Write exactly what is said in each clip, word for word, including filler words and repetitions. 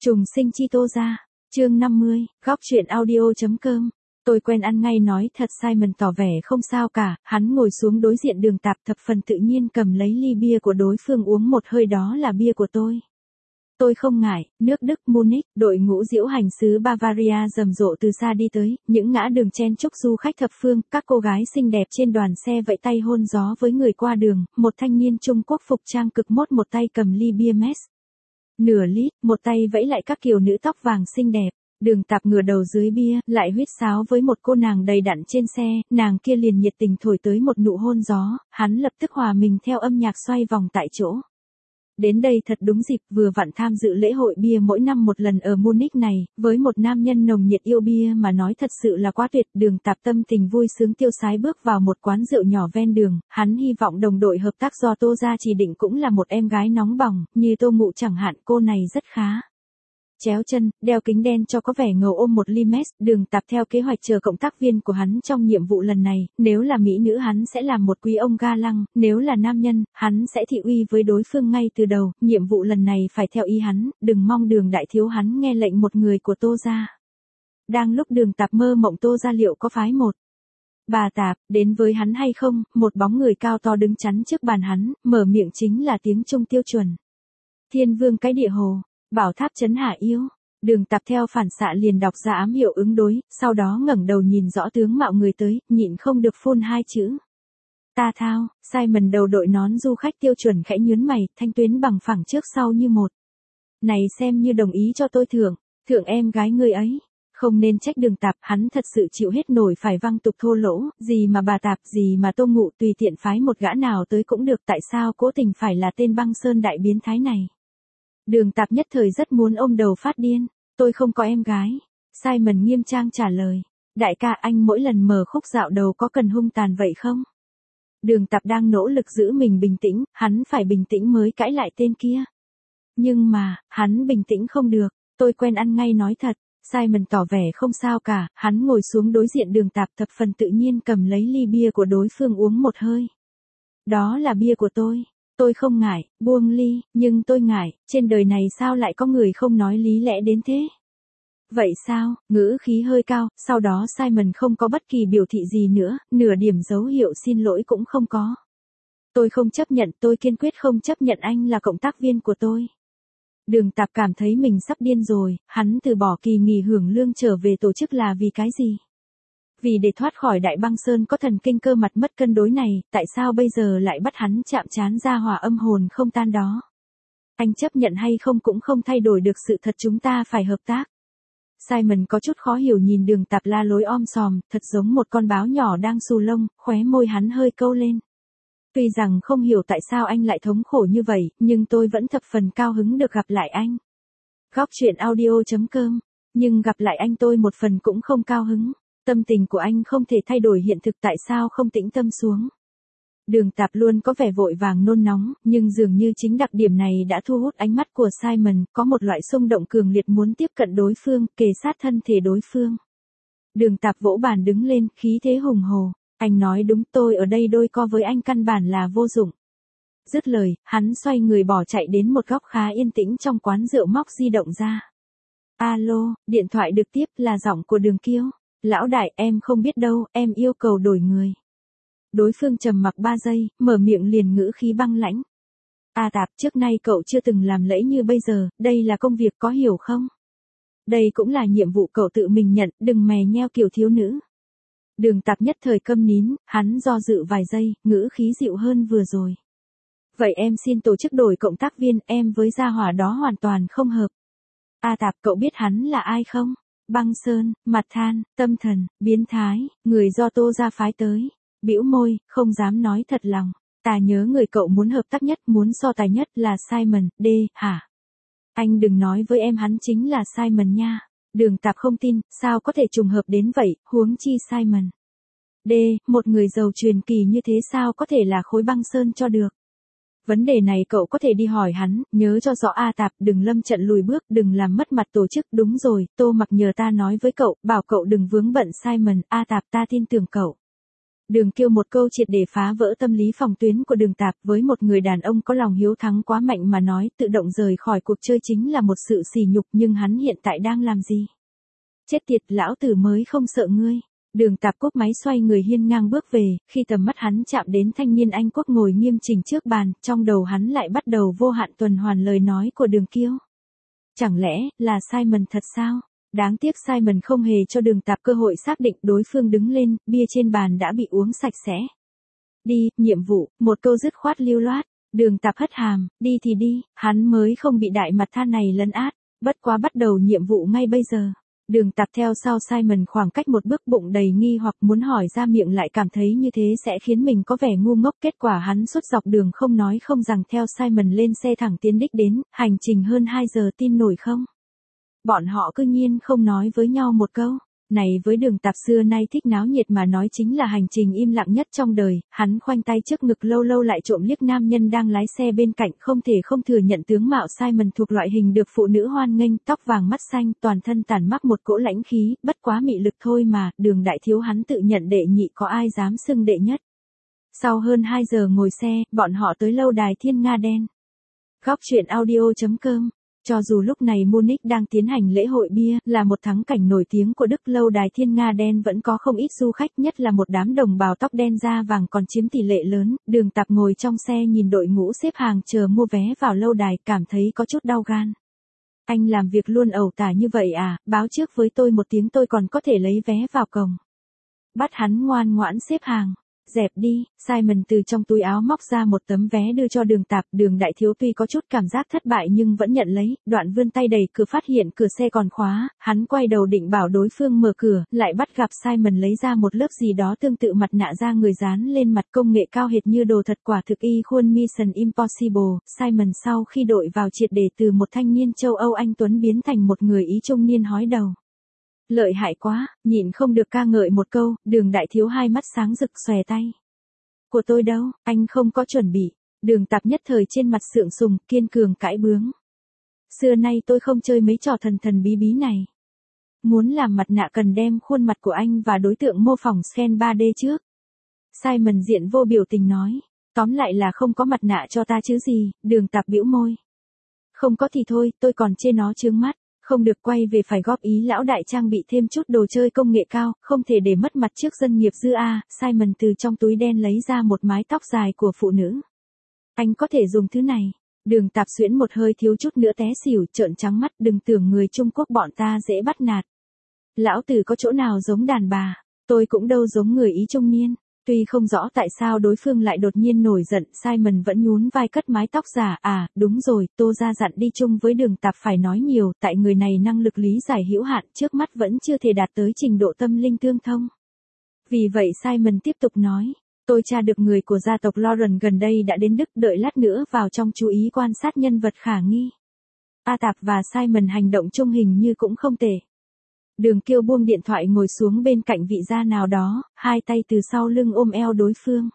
Trùng sinh chi Tô gia, chương năm mươi, góc truyện audio.com. Tôi quen ăn ngay nói thật. Simon tỏ vẻ không sao cả, hắn ngồi xuống đối diện Đường Tạp thập phần tự nhiên cầm lấy ly bia của đối phương uống một hơi. Đó là bia của tôi. Tôi không ngại. Nước Đức Munich, đội ngũ diễu hành xứ Bavaria rầm rộ từ xa đi tới, những ngã đường chen chúc du khách thập phương, các cô gái xinh đẹp trên đoàn xe vẫy tay hôn gió với người qua đường, một thanh niên Trung Quốc phục trang cực mốt một tay cầm ly bia Metz nửa lít, một tay vẫy lại các kiều nữ tóc vàng xinh đẹp. Đường Tạp ngửa đầu dưới bia, lại huýt sáo với một cô nàng đầy đặn trên xe, nàng kia liền nhiệt tình thổi tới một nụ hôn gió, hắn lập tức hòa mình theo âm nhạc xoay vòng tại chỗ. Đến đây thật đúng dịp, vừa vặn tham dự lễ hội bia mỗi năm một lần ở Munich này, với một nam nhân nồng nhiệt yêu bia mà nói thật sự là quá tuyệt. Đường Tạp tâm tình vui sướng tiêu sái bước vào một quán rượu nhỏ ven đường, hắn hy vọng đồng đội hợp tác do Tô gia chỉ định cũng là một em gái nóng bỏng, như Tô Ngụ chẳng hạn, cô này rất khá. Chéo chân, đeo kính đen cho có vẻ ngầu ôm một ly Metz. Đường Tạp theo kế hoạch chờ cộng tác viên của hắn trong nhiệm vụ lần này, nếu là mỹ nữ hắn sẽ làm một quý ông ga lăng, nếu là nam nhân, hắn sẽ thị uy với đối phương ngay từ đầu. Nhiệm vụ lần này phải theo ý hắn, đừng mong Đường đại thiếu hắn nghe lệnh một người của Tô gia. Đang lúc Đường Tạp mơ mộng Tô gia liệu có phái một bà Tạp đến với hắn hay không, một bóng người cao to đứng chắn trước bàn hắn, mở miệng chính là tiếng Trung tiêu chuẩn. Thiên vương cái địa hồ. Bảo tháp trấn hạ yêu. Đường Tạp theo phản xạ liền đọc ra ám hiệu ứng đối, sau đó ngẩng đầu nhìn rõ tướng mạo người tới, nhịn không được phun hai chữ. Ta thao. Simon đầu đội nón du khách tiêu chuẩn khẽ nhướng mày, thanh tuyến bằng phẳng trước sau như một. Này xem như đồng ý cho tôi thưởng, thưởng em gái người ấy. Không nên trách Đường Tạp, hắn thật sự chịu hết nổi phải văng tục thô lỗ, gì mà bà Tạp, gì mà Tô Ngụ, tùy tiện phái một gã nào tới cũng được, tại sao cố tình phải là tên băng sơn đại biến thái này. Đường Tạp nhất thời rất muốn ôm đầu phát điên. Tôi không có em gái. Simon nghiêm trang trả lời. Đại ca, anh mỗi lần mở khúc dạo đầu có cần hung tàn vậy không? Đường Tạp đang nỗ lực giữ mình bình tĩnh, hắn phải bình tĩnh mới cãi lại tên kia. Nhưng mà, hắn bình tĩnh không được. Tôi quen ăn ngay nói thật. Simon tỏ vẻ không sao cả, hắn ngồi xuống đối diện Đường Tạp thập phần tự nhiên cầm lấy ly bia của đối phương uống một hơi. Đó là bia của tôi. Tôi không ngại, buông ly, nhưng tôi ngại, trên đời này sao lại có người không nói lý lẽ đến thế? Vậy sao? Ngữ khí hơi cao, sau đó Simon không có bất kỳ biểu thị gì nữa, nửa điểm dấu hiệu xin lỗi cũng không có. Tôi không chấp nhận, tôi kiên quyết không chấp nhận anh là cộng tác viên của tôi. Đường Tạp cảm thấy mình sắp điên rồi, hắn từ bỏ kỳ nghỉ hưởng lương trở về tổ chức là vì cái gì? Vì để thoát khỏi đại băng sơn có thần kinh cơ mặt mất cân đối này, tại sao bây giờ lại bắt hắn chạm trán ra hỏa âm hồn không tan đó? Anh chấp nhận hay không cũng không thay đổi được sự thật, chúng ta phải hợp tác. Simon có chút khó hiểu nhìn Đường Tạp la lối om sòm, thật giống một con báo nhỏ đang xù lông, khóe môi hắn hơi câu lên. Tuy rằng không hiểu tại sao anh lại thống khổ như vậy, nhưng tôi vẫn thập phần cao hứng được gặp lại anh. Góc truyện audio.com. Nhưng gặp lại anh tôi một phần cũng không cao hứng. Tâm tình của anh không thể thay đổi hiện thực, tại sao không tĩnh tâm xuống? Đường Tạp luôn có vẻ vội vàng nôn nóng, nhưng dường như chính đặc điểm này đã thu hút ánh mắt của Simon, có một loại xung động cường liệt muốn tiếp cận đối phương, kề sát thân thể đối phương. Đường Tạp vỗ bàn đứng lên, khí thế hùng hồ. Anh nói đúng, tôi ở đây đôi co với anh căn bản là vô dụng. Dứt lời, hắn xoay người bỏ chạy đến một góc khá yên tĩnh trong quán rượu, móc di động ra. Alo, điện thoại được tiếp là giọng của Đường Kiêu. Lão đại, em không biết đâu, em yêu cầu đổi người. Đối phương trầm mặc ba giây, mở miệng liền ngữ khí băng lãnh. A Tạp, trước nay cậu chưa từng làm lẫy như bây giờ, đây là công việc có hiểu không? Đây cũng là nhiệm vụ cậu tự mình nhận, đừng mè nheo kiểu thiếu nữ. Đường Tạp nhất thời câm nín, hắn do dự vài giây, ngữ khí dịu hơn vừa rồi. Vậy em xin tổ chức đổi cộng tác viên, em với gia hỏa đó hoàn toàn không hợp. A Tạp, cậu biết hắn là ai không? Băng sơn, mặt than, tâm thần, biến thái, người do Tô gia phái tới. Bĩu môi, không dám nói thật lòng. Ta nhớ người cậu muốn hợp tác nhất, muốn so tài nhất là Simon, D, hả? Anh đừng nói với em hắn chính là Simon nha. Đường Tạp không tin, sao có thể trùng hợp đến vậy, huống chi Simon. D, một người giàu truyền kỳ như thế sao có thể là khối băng sơn cho được. Vấn đề này cậu có thể đi hỏi hắn, nhớ cho rõ A Tạp, đừng lâm trận lùi bước, đừng làm mất mặt tổ chức. Đúng rồi, Tô Mặc nhờ ta nói với cậu, bảo cậu đừng vướng bận Simon. A Tạp, ta tin tưởng cậu. Đường Kiêu một câu triệt để phá vỡ tâm lý phòng tuyến của Đường Tạp, với một người đàn ông có lòng hiếu thắng quá mạnh mà nói tự động rời khỏi cuộc chơi chính là một sự sỉ nhục, nhưng hắn hiện tại đang làm gì? Chết tiệt, lão tử mới không sợ ngươi. Đường Tạp cúp máy xoay người hiên ngang bước về, khi tầm mắt hắn chạm đến thanh niên Anh Quốc ngồi nghiêm chỉnh trước bàn, trong đầu hắn lại bắt đầu vô hạn tuần hoàn lời nói của Đường Kiêu. Chẳng lẽ là Simon thật sao? Đáng tiếc Simon không hề cho Đường Tạp cơ hội xác định, đối phương đứng lên, bia trên bàn đã bị uống sạch sẽ. Đi, nhiệm vụ, một câu dứt khoát lưu loát. Đường Tạp hất hàm, đi thì đi, hắn mới không bị đại mặt than này lấn át, bất quá bắt đầu nhiệm vụ ngay bây giờ. Đường Tạp theo sau Simon khoảng cách một bước, bụng đầy nghi hoặc muốn hỏi ra miệng lại cảm thấy như thế sẽ khiến mình có vẻ ngu ngốc, kết quả hắn suốt dọc đường không nói không rằng theo Simon lên xe thẳng tiến đích đến, hành trình hơn hai giờ, tin nổi không? Bọn họ cứ nhiên không nói với nhau một câu. Này với Đường Tạp xưa nay thích náo nhiệt mà nói chính là hành trình im lặng nhất trong đời, hắn khoanh tay trước ngực lâu lâu lại trộm liếc nam nhân đang lái xe bên cạnh, không thể không thừa nhận tướng mạo Simon thuộc loại hình được phụ nữ hoan nghênh, tóc vàng mắt xanh, toàn thân tản mắc một cỗ lãnh khí, bất quá mị lực thôi mà, Đường đại thiếu hắn tự nhận đệ nhị, có ai dám xưng đệ nhất. Sau hơn hai giờ ngồi xe, bọn họ tới lâu đài Thiên Nga Đen. Góc truyện audio chấm com. Cho dù lúc này Munich đang tiến hành lễ hội bia, là một thắng cảnh nổi tiếng của Đức, lâu đài Thiên Nga Đen vẫn có không ít du khách, nhất là một đám đồng bào tóc đen da vàng còn chiếm tỷ lệ lớn. Đường Tạp ngồi trong xe nhìn đội ngũ xếp hàng chờ mua vé vào lâu đài, cảm thấy có chút đau gan. Anh làm việc luôn ẩu tả như vậy à, báo trước với tôi một tiếng tôi còn có thể lấy vé vào cổng. Bắt hắn ngoan ngoãn xếp hàng. Dẹp đi. Simon từ trong túi áo móc ra một tấm vé đưa cho Đường Tạp. Đường đại thiếu tuy có chút cảm giác thất bại nhưng vẫn nhận lấy, đoạn vươn tay đẩy cửa, phát hiện cửa xe còn khóa, hắn quay đầu định bảo đối phương mở cửa, lại bắt gặp Simon lấy ra một lớp gì đó tương tự mặt nạ da người dán lên mặt, công nghệ cao hệt như đồ thật, quả thực y khuôn Mission Impossible. Simon sau khi đội vào triệt để từ một thanh niên châu Âu anh tuấn biến thành một người Ý trung niên hói đầu. Lợi hại quá, nhịn không được ca ngợi một câu. Đường đại thiếu hai mắt sáng rực xòe tay. Của tôi đâu, anh không có chuẩn bị. Đường Tạp nhất thời trên mặt sượng sùng, kiên cường cãi bướng. Xưa nay tôi không chơi mấy trò thần thần bí bí này. Muốn làm mặt nạ cần đem khuôn mặt của anh và đối tượng mô phỏng scan ba D trước. Simon diện vô biểu tình nói. Tóm lại là không có mặt nạ cho ta chứ gì. Đường Tạp bĩu môi. Không có thì thôi, tôi còn chê nó chướng mắt. Không được, quay về phải góp ý lão đại trang bị thêm chút đồ chơi công nghệ cao, không thể để mất mặt trước dân nghiệp dư a. Simon từ trong túi đen lấy ra một mái tóc dài của phụ nữ. Anh có thể dùng thứ này. Đường Tạp xuyễn một hơi thiếu chút nữa té xỉu, trợn trắng mắt, đừng tưởng người Trung Quốc bọn ta dễ bắt nạt. Lão tử có chỗ nào giống đàn bà, tôi cũng đâu giống người Ý trung niên. Tuy không rõ tại sao đối phương lại đột nhiên nổi giận, Simon vẫn nhún vai cất mái tóc giả. À, đúng rồi, Tô ra dặn đi chung với Đường Tạp phải nói nhiều, tại người này năng lực lý giải hữu hạn, trước mắt vẫn chưa thể đạt tới trình độ tâm linh tương thông. Vì vậy Simon tiếp tục nói, tôi tra được người của gia tộc Lauren gần đây đã đến Đức, đợi lát nữa vào trong chú ý quan sát nhân vật khả nghi. A Tạp và Simon hành động chung hình như cũng không tệ. Đường Kiêu buông điện thoại ngồi xuống bên cạnh vị gia nào đó, hai tay từ sau lưng ôm eo đối phương.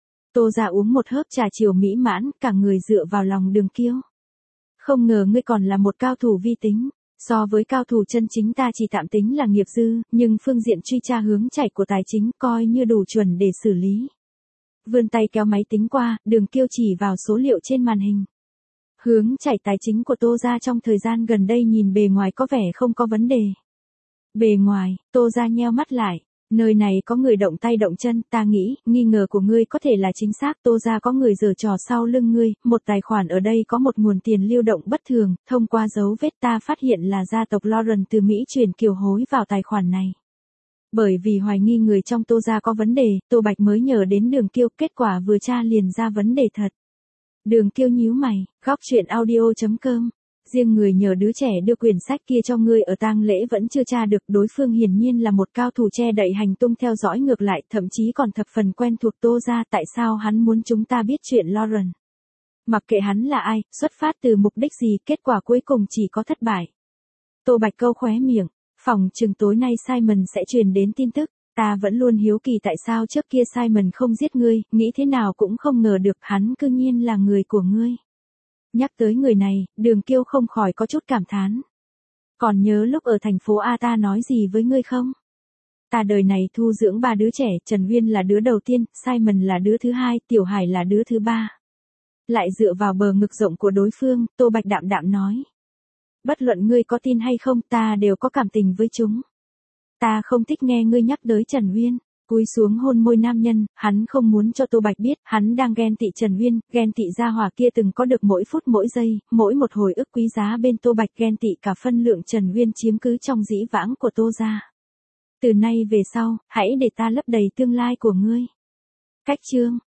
Tô ra uống một hớp trà chiều mỹ mãn, cả người dựa vào lòng Đường Kiêu. Không ngờ ngươi còn là một cao thủ vi tính, so với cao thủ chân chính ta chỉ tạm tính là nghiệp dư, nhưng phương diện truy tra hướng chảy của tài chính coi như đủ chuẩn để xử lý. Vươn tay kéo máy tính qua, Đường Kiêu chỉ vào số liệu trên màn hình. Hướng chảy tài chính của Tô ra trong thời gian gần đây nhìn bề ngoài có vẻ không có vấn đề. Bề ngoài, Tô ra nheo mắt lại. Nơi này có người động tay động chân, ta nghĩ, nghi ngờ của ngươi có thể là chính xác. Tô ra có người giở trò sau lưng ngươi, một tài khoản ở đây có một nguồn tiền lưu động bất thường, thông qua dấu vết ta phát hiện là gia tộc Lauren từ Mỹ chuyển kiều hối vào tài khoản này. Bởi vì hoài nghi người trong Tô ra có vấn đề, Tô Bạch mới nhờ đến Đường Kiêu, kết quả vừa tra liền ra vấn đề thật. Đường Kiêu nhíu mày, góc truyện audio chấm com. Riêng người nhờ đứa trẻ đưa quyển sách kia cho ngươi ở tang lễ vẫn chưa tra được, đối phương hiển nhiên là một cao thủ che đậy hành tung theo dõi ngược lại, thậm chí còn thập phần quen thuộc Tô ra. Tại sao hắn muốn chúng ta biết chuyện Lauren? Mặc kệ hắn là ai, xuất phát từ mục đích gì, kết quả cuối cùng chỉ có thất bại. Tô Bạch câu khóe miệng, phòng chừng tối nay Simon sẽ truyền đến tin tức. Ta vẫn luôn hiếu kỳ tại sao trước kia Simon không giết ngươi, nghĩ thế nào cũng không ngờ được hắn cư nhiên là người của ngươi. Nhắc tới người này, Đường Kiêu không khỏi có chút cảm thán. Còn nhớ lúc ở thành phố A ta nói gì với ngươi không? Ta đời này thu dưỡng ba đứa trẻ, Trần Uyên là đứa đầu tiên, Simon là đứa thứ hai, Tiểu Hải là đứa thứ ba. Lại dựa vào bờ ngực rộng của đối phương, Tô Bạch đạm đạm nói. Bất luận ngươi có tin hay không, ta đều có cảm tình với chúng. Ta không thích nghe ngươi nhắc tới Trần Uyên. Cúi xuống hôn môi nam nhân, hắn không muốn cho Tô Bạch biết, hắn đang ghen tị Trần Uyên, ghen tị gia hỏa kia từng có được mỗi phút mỗi giây, mỗi một hồi ức quý giá bên Tô Bạch, ghen tị cả phân lượng Trần Uyên chiếm cứ trong dĩ vãng của Tô gia. Từ nay về sau, hãy để ta lấp đầy tương lai của ngươi. Cách chương